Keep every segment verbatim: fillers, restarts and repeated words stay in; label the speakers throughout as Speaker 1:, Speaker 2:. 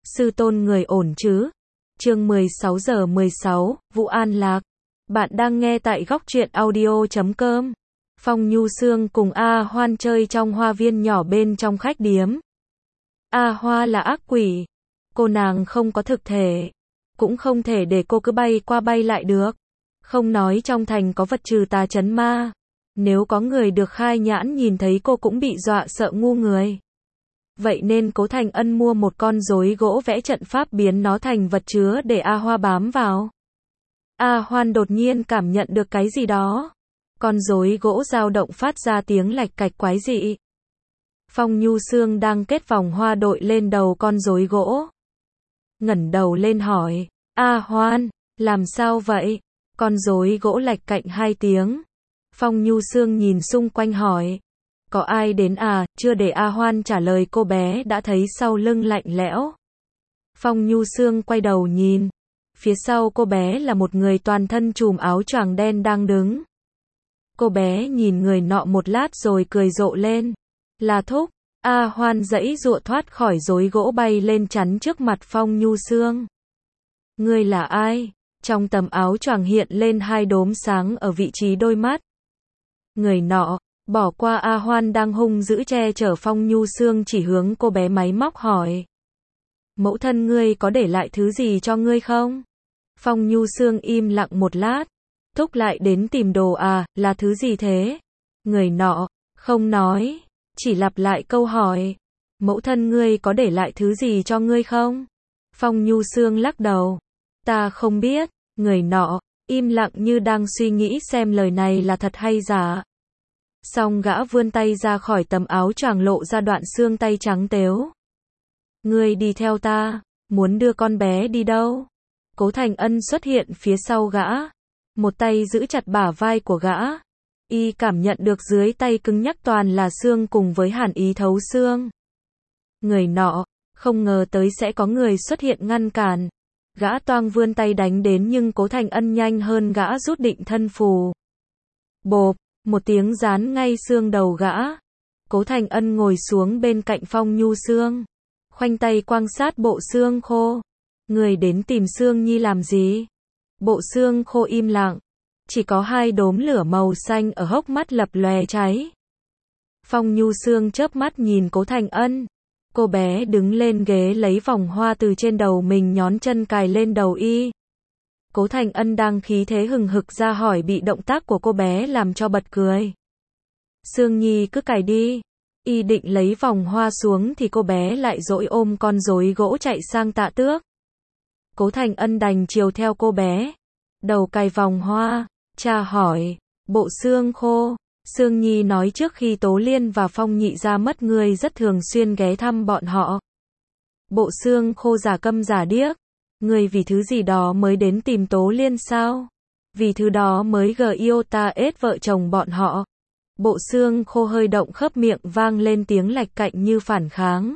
Speaker 1: Sư tôn người ổn chứ? Chương mười sáu giờ mười sáu, Vũ An Lạc. Bạn đang nghe tại góc truyện audio chấm com. Phong Nhu Sương cùng A Hoan chơi trong hoa viên nhỏ bên trong khách điếm. A Hoa là ác quỷ. Cô nàng không có thực thể. Cũng không thể để cô cứ bay qua bay lại được. Không nói trong thành có vật trừ tà trấn ma. Nếu có người được khai nhãn nhìn thấy cô cũng bị dọa sợ ngu người. Vậy nên Cố Thành Ân mua một con rối gỗ vẽ trận pháp biến nó thành vật chứa để A Hoa bám vào. A Hoan đột nhiên cảm nhận được cái gì đó. Con rối gỗ dao động phát ra tiếng lạch cạch quái dị. Phong Nhu Sương đang kết vòng hoa đội lên đầu con rối gỗ. Ngẩng đầu lên hỏi, A Hoan, làm sao vậy? Con rối gỗ lạch cạnh hai tiếng. Phong Nhu Sương nhìn xung quanh hỏi, có ai đến à? Chưa để A Hoan trả lời cô bé đã thấy sau lưng lạnh lẽo. Phong Nhu Sương quay đầu nhìn. Phía sau cô bé là một người toàn thân trùm áo choàng đen đang đứng. Cô bé nhìn người nọ một lát rồi cười rộ lên. Là Thúc. A Hoan giãy giụa thoát khỏi rối gỗ bay lên chắn trước mặt Phong Nhu Sương. Ngươi là ai? Trong tấm áo choàng hiện lên hai đốm sáng ở vị trí đôi mắt. Người nọ bỏ qua A Hoan đang hung dữ che chở Phong Nhu Sương chỉ hướng cô bé máy móc hỏi. Mẫu thân ngươi có để lại thứ gì cho ngươi không? Phong Nhu Sương im lặng một lát. Thúc lại đến tìm đồ à, là thứ gì thế? Người nọ không nói, chỉ lặp lại câu hỏi. Mẫu thân ngươi có để lại thứ gì cho ngươi không? Phong Nhu Sương lắc đầu. Ta không biết. Người nọ im lặng như đang suy nghĩ xem lời này là thật hay giả. Xong gã vươn tay ra khỏi tấm áo choàng lộ ra đoạn xương tay trắng tếu. Ngươi đi theo ta, muốn đưa con bé đi đâu? Cố Thành Ân xuất hiện phía sau gã. Một tay giữ chặt bả vai của gã. Y cảm nhận được dưới tay cứng nhắc toàn là xương cùng với hàn ý thấu xương. Người nọ không ngờ tới sẽ có người xuất hiện ngăn cản. Gã toang vươn tay đánh đến nhưng Cố Thành Ân nhanh hơn gã rút định thân phù. Bộp, một tiếng dán ngay xương đầu gã. Cố Thành Ân ngồi xuống bên cạnh Phong Nhu Sương. Khoanh tay quan sát bộ xương khô. Người đến tìm Sương Nhi làm gì? Bộ xương khô im lặng. Chỉ có hai đốm lửa màu xanh ở hốc mắt lập lòe cháy. Phong Nhu Sương chớp mắt nhìn Cố Thành Ân. Cô bé đứng lên ghế lấy vòng hoa từ trên đầu mình nhón chân cài lên đầu y. Cố Thành Ân đang khí thế hừng hực ra hỏi bị động tác của cô bé làm cho bật cười. Sương Nhi cứ cài đi. Y định lấy vòng hoa xuống thì cô bé lại dỗi ôm con rối gỗ chạy sang Tạ Tước. Cố Thành Ân đành chiều theo cô bé. Đầu cài vòng hoa, cha hỏi, bộ xương khô. Sương Nhi nói trước khi Tố Liên và Phong Nhị ra mất ngươi rất thường xuyên ghé thăm bọn họ. Bộ xương khô giả câm giả điếc. Ngươi vì thứ gì đó mới đến tìm Tố Liên sao? Vì thứ đó mới gờ yêu ta ết vợ chồng bọn họ. Bộ xương khô hơi động khớp miệng vang lên tiếng lạch cạnh như phản kháng.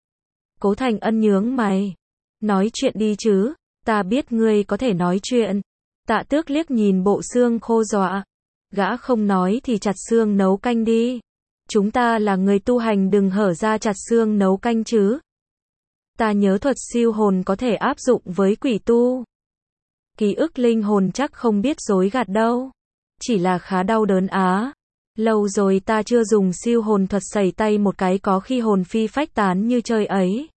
Speaker 1: Cố Thành Ân nhướng mày. Nói chuyện đi chứ, ta biết ngươi có thể nói chuyện. Tạ Tước liếc nhìn bộ xương khô dọa. Gã không nói thì chặt xương nấu canh đi. Chúng ta là người tu hành đừng hở ra chặt xương nấu canh chứ. Ta nhớ thuật siêu hồn có thể áp dụng với quỷ tu. Ký ức linh hồn chắc không biết dối gạt đâu. Chỉ là khá đau đớn á. Lâu rồi ta chưa dùng siêu hồn thuật sẩy tay một cái có khi hồn phi phách tán như chơi ấy.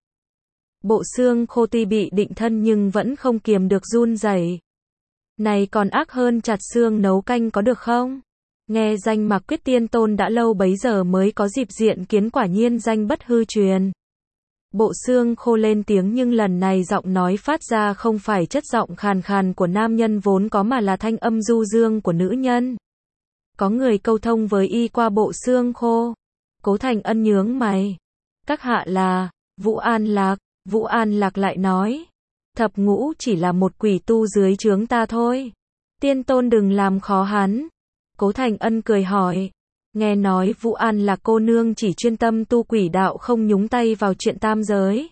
Speaker 1: Bộ xương khô tuy bị định thân nhưng vẫn không kiềm được run rẩy. Này còn ác hơn chặt xương nấu canh có được không? Nghe danh Mạc Quyết Tiên Tôn đã lâu bấy giờ mới có dịp diện kiến quả nhiên danh bất hư truyền. Bộ xương khô lên tiếng nhưng lần này giọng nói phát ra không phải chất giọng khàn khàn của nam nhân vốn có mà là thanh âm du dương của nữ nhân. Có người câu thông với y qua bộ xương khô. Cố Thành Ân nhướng mày. Các hạ là Vũ An Lạc. Vũ An Lạc lại nói. Thập ngũ chỉ là một quỷ tu dưới trướng ta thôi. Tiên Tôn đừng làm khó hắn. Cố Thành Ân cười hỏi. Nghe nói Vũ An Lạc cô nương chỉ chuyên tâm tu quỷ đạo không nhúng tay vào chuyện tam giới.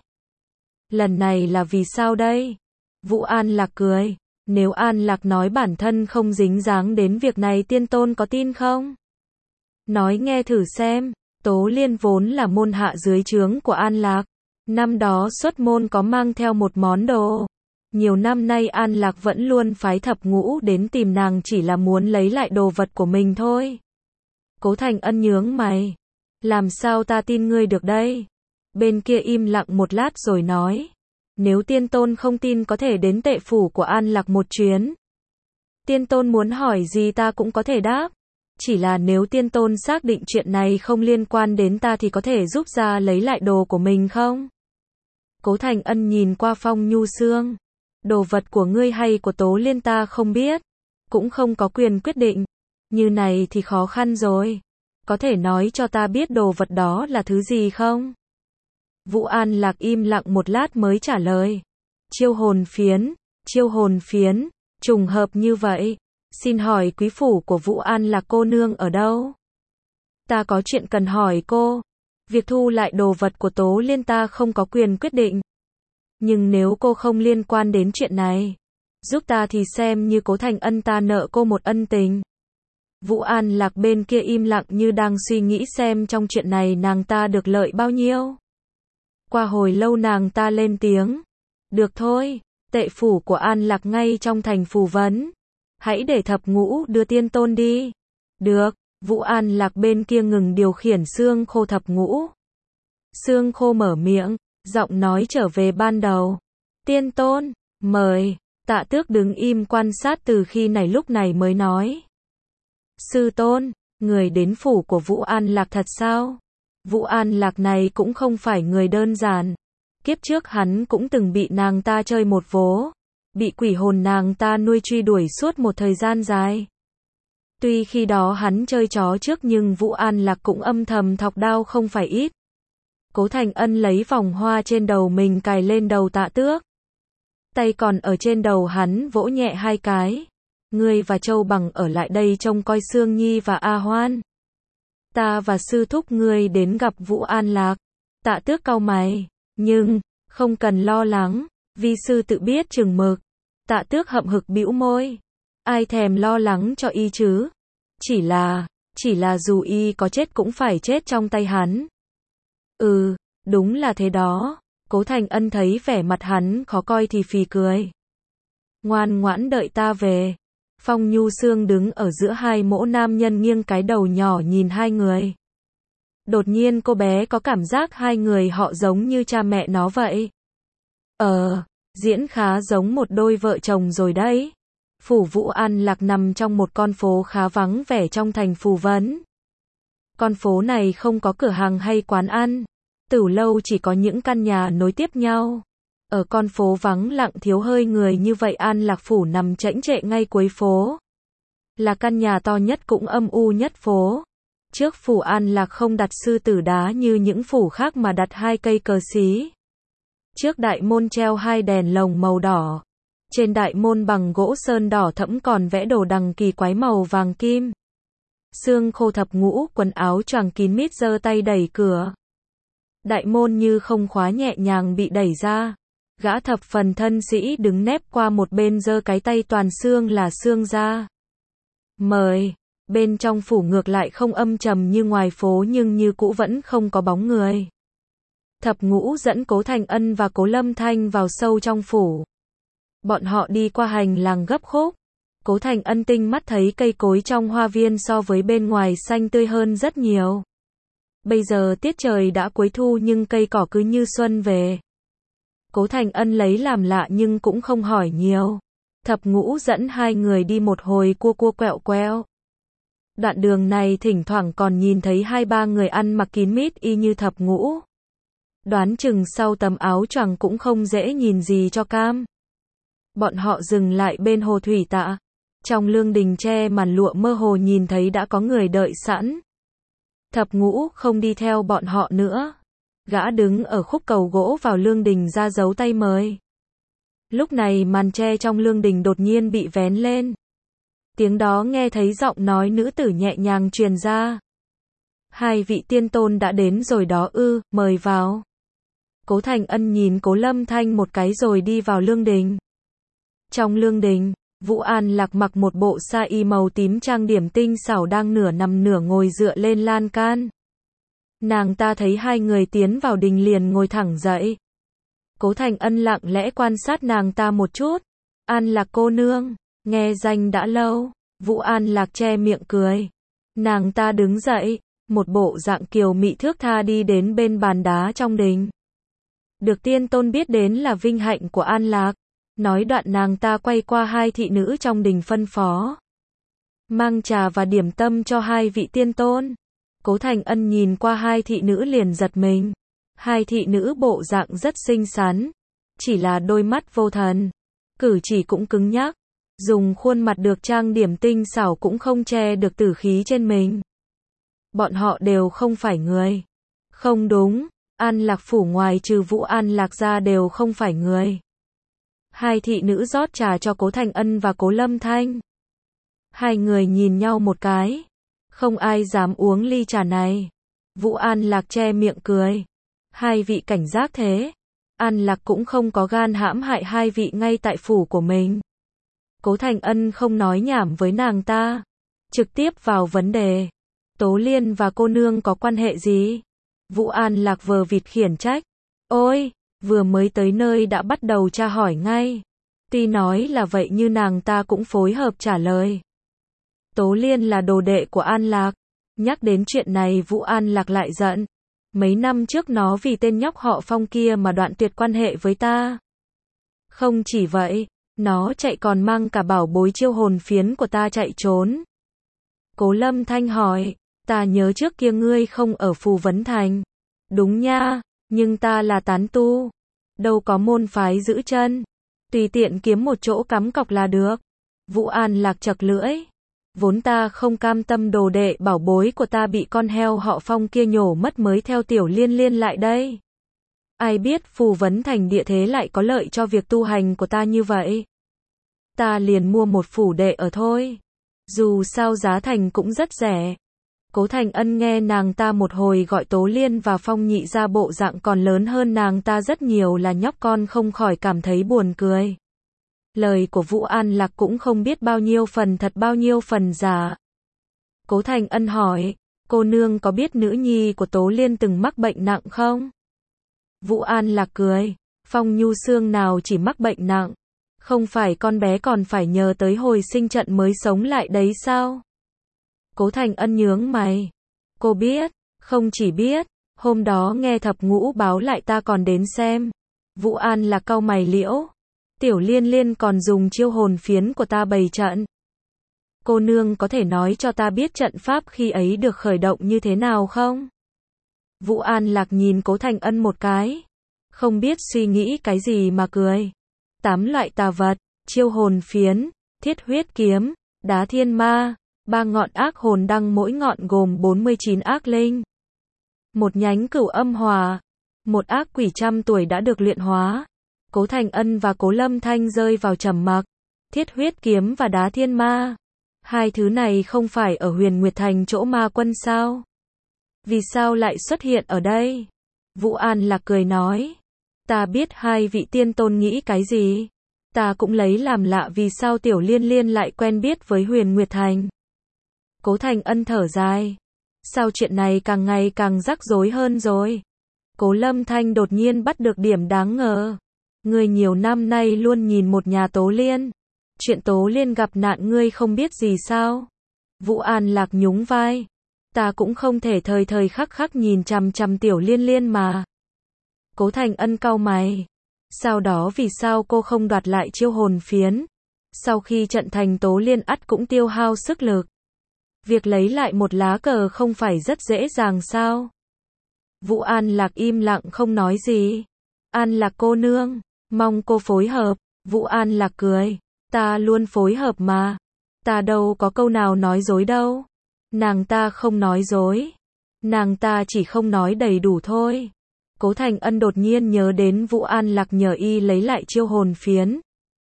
Speaker 1: Lần này là vì sao đây? Vũ An Lạc cười. Nếu An Lạc nói bản thân không dính dáng đến việc này Tiên Tôn có tin không? Nói nghe thử xem. Tố Liên vốn là môn hạ dưới trướng của An Lạc. Năm đó xuất môn có mang theo một món đồ. Nhiều năm nay An Lạc vẫn luôn phái Thập Ngũ đến tìm nàng chỉ là muốn lấy lại đồ vật của mình thôi. Cố Thành Ân nhướng mày. Làm sao ta tin ngươi được đây? Bên kia im lặng một lát rồi nói. Nếu tiên tôn không tin có thể đến tệ phủ của An Lạc một chuyến. Tiên tôn muốn hỏi gì ta cũng có thể đáp. Chỉ là nếu tiên tôn xác định chuyện này không liên quan đến ta thì có thể giúp ra lấy lại đồ của mình không? Cố Thành Ân nhìn qua Phong Nhu Sương. Đồ vật của ngươi hay của Tố Liên ta không biết. Cũng không có quyền quyết định. Như này thì khó khăn rồi. Có thể nói cho ta biết đồ vật đó là thứ gì không? Vũ An Lạc im lặng một lát mới trả lời. Chiêu hồn phiến, chiêu hồn phiến, trùng hợp như vậy. Xin hỏi quý phủ của Vũ An Lạc cô nương ở đâu? Ta có chuyện cần hỏi cô. Việc thu lại đồ vật của Tố Liên ta không có quyền quyết định. Nhưng nếu cô không liên quan đến chuyện này, giúp ta thì xem như Cố Thành Ân ta nợ cô một ân tình. Vũ An Lạc bên kia im lặng như đang suy nghĩ xem trong chuyện này nàng ta được lợi bao nhiêu. Qua hồi lâu nàng ta lên tiếng. Được thôi, tệ phủ của An Lạc ngay trong thành Phù Vấn. Hãy để Thập Ngũ đưa tiên tôn đi. Được, Vũ An Lạc bên kia ngừng điều khiển xương khô Thập Ngũ. Xương khô mở miệng, giọng nói trở về ban đầu. Tiên tôn, mời. Tạ Tước đứng im quan sát từ khi này lúc này mới nói. Sư tôn, người đến phủ của Vũ An Lạc thật sao? Vũ An Lạc này cũng không phải người đơn giản. Kiếp trước hắn cũng từng bị nàng ta chơi một vố. Bị quỷ hồn nàng ta nuôi truy đuổi suốt một thời gian dài. Tuy khi đó hắn chơi chó trước nhưng Vũ An Lạc cũng âm thầm thọc đao không phải ít. Cố Thành Ân lấy vòng hoa trên đầu mình cài lên đầu Tạ Tước. Tay còn ở trên đầu hắn vỗ nhẹ hai cái. Ngươi và Châu Bằng ở lại đây trông coi Sương Nhi và A Hoan. Ta và sư thúc ngươi đến gặp Vũ An Lạc. Tạ Tước cau mày. Nhưng, không cần lo lắng. Vi sư tự biết chừng mực. Tạ Tước hậm hực bĩu môi. Ai thèm lo lắng cho y chứ? Chỉ là, chỉ là dù y có chết cũng phải chết trong tay hắn. Ừ, đúng là thế đó. Cố Thành Ân thấy vẻ mặt hắn khó coi thì phì cười. Ngoan ngoãn đợi ta về. Phong Nhu Sương đứng ở giữa hai mỗ nam nhân nghiêng cái đầu nhỏ nhìn hai người. Đột nhiên cô bé có cảm giác hai người họ giống như cha mẹ nó vậy. Ờ, diễn khá giống một đôi vợ chồng rồi đấy. Phủ Vũ An Lạc nằm trong một con phố khá vắng vẻ trong thành Phù Vấn. Con phố này không có cửa hàng hay quán ăn. Tửu lâu chỉ có những căn nhà nối tiếp nhau. Ở con phố vắng lặng thiếu hơi người như vậy An Lạc phủ nằm chễnh trệ ngay cuối phố. Là căn nhà to nhất cũng âm u nhất phố. Trước phủ An Lạc không đặt sư tử đá như những phủ khác mà đặt hai cây cờ xí. Trước đại môn treo hai đèn lồng màu đỏ. Trên đại môn bằng gỗ sơn đỏ thẫm còn vẽ đồ đằng kỳ quái màu vàng kim. Xương khô Thập Ngũ quần áo choàng kín mít giơ tay đẩy cửa. Đại môn như không khóa nhẹ nhàng bị đẩy ra. Gã thập phần thân sĩ đứng nép qua một bên giơ cái tay toàn xương là xương ra. Mời. Bên trong phủ ngược lại không âm trầm như ngoài phố nhưng như cũ vẫn không có bóng người. Thập Ngũ dẫn Cố Thành Ân và Cố Lâm Thanh vào sâu trong phủ. Bọn họ đi qua hành lang gấp khúc. Cố Thành Ân tinh mắt thấy cây cối trong hoa viên so với bên ngoài xanh tươi hơn rất nhiều. Bây giờ tiết trời đã cuối thu nhưng cây cỏ cứ như xuân về. Cố Thành Ân lấy làm lạ nhưng cũng không hỏi nhiều. Thập Ngũ dẫn hai người đi một hồi cua cua quẹo quẹo. Đoạn đường này thỉnh thoảng còn nhìn thấy hai ba người ăn mặc kín mít y như Thập Ngũ. Đoán chừng sau tấm áo choàng cũng không dễ nhìn gì cho cam. Bọn họ dừng lại bên hồ thủy tạ. Trong lương đình che màn lụa mơ hồ nhìn thấy đã có người đợi sẵn. Thập Ngũ không đi theo bọn họ nữa. Gã đứng ở khúc cầu gỗ vào lương đình ra dấu tay mời. Lúc này màn tre trong lương đình đột nhiên bị vén lên. Tiếng đó nghe thấy giọng nói nữ tử nhẹ nhàng truyền ra. Hai vị tiên tôn đã đến rồi đó ư, mời vào. Cố Thành Ân nhìn Cố Lâm Thanh một cái rồi đi vào lương đình. Trong lương đình, Vũ An Lạc mặc một bộ sa y màu tím trang điểm tinh xảo đang nửa nằm nửa ngồi dựa lên lan can. Nàng ta thấy hai người tiến vào đình liền ngồi thẳng dậy. Cố Thành Ân lặng lẽ quan sát nàng ta một chút. An Lạc cô nương, nghe danh đã lâu. Vũ An Lạc che miệng cười. Nàng ta đứng dậy, một bộ dạng kiều mị thước tha đi đến bên bàn đá trong đình. Được tiên tôn biết đến là vinh hạnh của An Lạc. Nói đoạn nàng ta quay qua hai thị nữ trong đình phân phó. Mang trà và điểm tâm cho hai vị tiên tôn. Cố Thành Ân nhìn qua hai thị nữ liền giật mình. Hai thị nữ bộ dạng rất xinh xắn. Chỉ là đôi mắt vô thần. Cử chỉ cũng cứng nhắc. Dùng khuôn mặt được trang điểm tinh xảo cũng không che được tử khí trên mình. Bọn họ đều không phải người. Không đúng, An Lạc phủ ngoài trừ Vũ An Lạc ra đều không phải người. Hai thị nữ rót trà cho Cố Thành Ân và Cố Lâm Thanh. Hai người nhìn nhau một cái. Không ai dám uống ly trà này. Vũ An Lạc che miệng cười. Hai vị cảnh giác thế. An Lạc cũng không có gan hãm hại hai vị ngay tại phủ của mình. Cố Thành Ân không nói nhảm với nàng ta. Trực tiếp vào vấn đề. Tố Liên và cô nương có quan hệ gì? Vũ An Lạc vờ vịt khiển trách. Ôi, vừa mới tới nơi đã bắt đầu tra hỏi ngay. Tuy nói là vậy như nàng ta cũng phối hợp trả lời. Tố Liên là đồ đệ của An Lạc. Nhắc đến chuyện này Vũ An Lạc lại giận. Mấy năm trước nó vì tên nhóc họ Phong kia mà đoạn tuyệt quan hệ với ta. Không chỉ vậy, nó chạy còn mang cả bảo bối chiêu hồn phiến của ta chạy trốn. Cố Lâm Thanh hỏi, ta nhớ trước kia ngươi không ở Phù Vấn Thành. Đúng nha, nhưng ta là tán tu. Đâu có môn phái giữ chân. Tùy tiện kiếm một chỗ cắm cọc là được. Vũ An Lạc chật lưỡi. Vốn ta không cam tâm đồ đệ bảo bối của ta bị con heo họ Phong kia nhổ mất mới theo Tiểu Liên Liên lại đây. Ai biết Phù Vấn Thành địa thế lại có lợi cho việc tu hành của ta như vậy. Ta liền mua một phủ đệ ở thôi. Dù sao giá thành cũng rất rẻ. Cố Thành Ân nghe nàng ta một hồi gọi Tố Liên và Phong Nhị ra bộ dạng còn lớn hơn nàng ta rất nhiều là nhóc con không khỏi cảm thấy buồn cười. Lời của Vũ An Lạc cũng không biết bao nhiêu phần thật bao nhiêu phần giả. Cố Thành Ân hỏi, cô nương có biết nữ nhi của Tố Liên từng mắc bệnh nặng không? Vũ An Lạc cười, Phong Nhu Sương nào chỉ mắc bệnh nặng. Không phải con bé còn phải nhờ tới hồi sinh trận mới sống lại đấy sao? Cố Thành Ân nhướng mày. Cô biết, không chỉ biết, hôm đó nghe thập ngũ báo lại ta còn đến xem. Vũ An Lạc cau mày liễu. Tiểu Liên Liên còn dùng chiêu hồn phiến của ta bày trận. Cô nương có thể nói cho ta biết trận pháp khi ấy được khởi động như thế nào không? Vũ An Lạc nhìn Cố Thành Ân một cái. Không biết suy nghĩ cái gì mà cười. Tám loại tà vật, chiêu hồn phiến, thiết huyết kiếm, đá thiên ma, ba ngọn ác hồn đăng mỗi ngọn gồm bốn mươi chín ác linh. Một nhánh cửu âm hòa, một ác quỷ trăm tuổi đã được luyện hóa. Cố Thành Ân và Cố Lâm Thanh rơi vào trầm mặc. Thiết huyết kiếm và đá thiên ma. Hai thứ này không phải ở Huyền Nguyệt Thành chỗ ma quân sao? Vì sao lại xuất hiện ở đây? Vũ An Lạc cười nói. Ta biết hai vị tiên tôn nghĩ cái gì. Ta cũng lấy làm lạ vì sao Tiểu Liên Liên lại quen biết với Huyền Nguyệt Thành. Cố Thành Ân thở dài. Sao chuyện này càng ngày càng rắc rối hơn rồi? Cố Lâm Thanh đột nhiên bắt được điểm đáng ngờ. Ngươi nhiều năm nay luôn nhìn một nhà Tố Liên. Chuyện Tố Liên gặp nạn ngươi không biết gì sao? Vũ An Lạc nhún vai. Ta cũng không thể thời thời khắc khắc nhìn chằm chằm Tiểu Liên Liên mà. Cố Thành Ân cau mày. Sau đó vì sao cô không đoạt lại chiêu hồn phiến? Sau khi trận thành Tố Liên ắt cũng tiêu hao sức lực. Việc lấy lại một lá cờ không phải rất dễ dàng sao? Vũ An Lạc im lặng không nói gì. An Lạc cô nương, mong cô phối hợp. Vũ An Lạc cười. Ta luôn phối hợp mà. Ta đâu có câu nào nói dối đâu. Nàng ta không nói dối. Nàng ta chỉ không nói đầy đủ thôi. Cố Thành Ân đột nhiên nhớ đến Vũ An Lạc nhờ y lấy lại chiêu hồn phiến.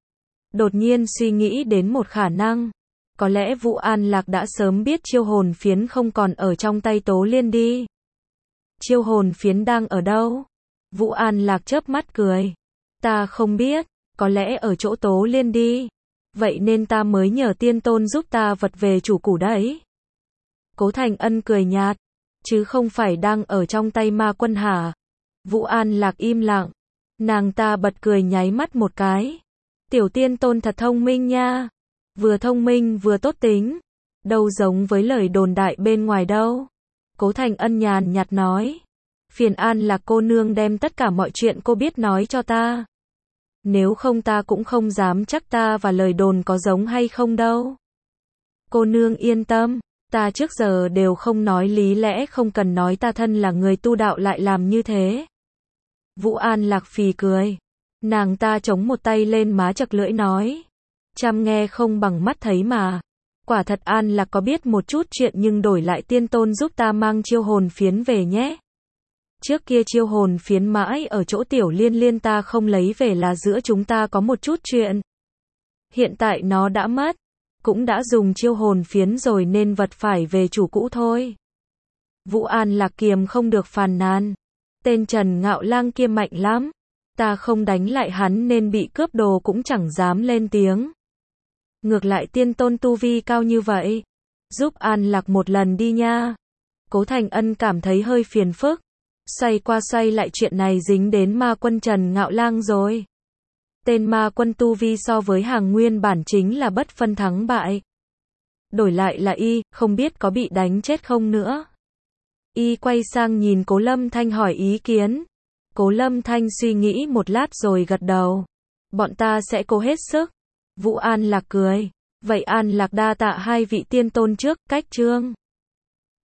Speaker 1: Đột nhiên suy nghĩ đến một khả năng. Có lẽ Vũ An Lạc đã sớm biết chiêu hồn phiến không còn ở trong tay Tố Liên đi. Chiêu hồn phiến đang ở đâu? Vũ An Lạc chớp mắt cười. Ta không biết, có lẽ ở chỗ Tố Liên đi. Vậy nên ta mới nhờ tiên tôn giúp ta vật về chủ củ đấy. Cố Thành Ân cười nhạt. Chứ không phải đang ở trong tay ma quân hả? Vũ An Lạc im lặng. Nàng ta bật cười nháy mắt một cái. Tiểu tiên tôn thật thông minh nha. Vừa thông minh vừa tốt tính. Đâu giống với lời đồn đại bên ngoài đâu. Cố Thành Ân nhàn nhạt nói. Phiền An Lạc cô nương đem tất cả mọi chuyện cô biết nói cho ta. Nếu không ta cũng không dám chắc ta và lời đồn có giống hay không đâu. Cô nương yên tâm, ta trước giờ đều không nói lý lẽ, không cần nói ta thân là người tu đạo lại làm như thế. Vũ An Lạc phì cười. Nàng ta chống một tay lên má chật lưỡi nói. Chăm nghe không bằng mắt thấy mà. Quả thật An Lạc có biết một chút chuyện, nhưng đổi lại tiên tôn giúp ta mang chiêu hồn phiến về nhé. Trước kia chiêu hồn phiến mãi ở chỗ Tiểu Liên Liên ta không lấy về là giữa chúng ta có một chút chuyện. Hiện tại nó đã mất, cũng đã dùng chiêu hồn phiến rồi nên vật phải về chủ cũ thôi. Vũ An Lạc kiềm không được phàn nàn. Tên Trần Ngạo Lang kia mạnh lắm. Ta không đánh lại hắn nên bị cướp đồ cũng chẳng dám lên tiếng. Ngược lại tiên tôn tu vi cao như vậy. Giúp An Lạc một lần đi nha. Cố Thành Ân cảm thấy hơi phiền phức. Xoay qua xoay lại chuyện này dính đến ma quân Trần Ngạo Lang rồi. Tên ma quân tu vi so với hàng nguyên bản chính là bất phân thắng bại. Đổi lại là y, không biết có bị đánh chết không nữa. Y quay sang nhìn Cố Lâm Thanh hỏi ý kiến. Cố Lâm Thanh suy nghĩ một lát rồi gật đầu. Bọn ta sẽ cố hết sức. Vũ An Lạc cười. Vậy An Lạc đa tạ hai vị tiên tôn trước, cách chương.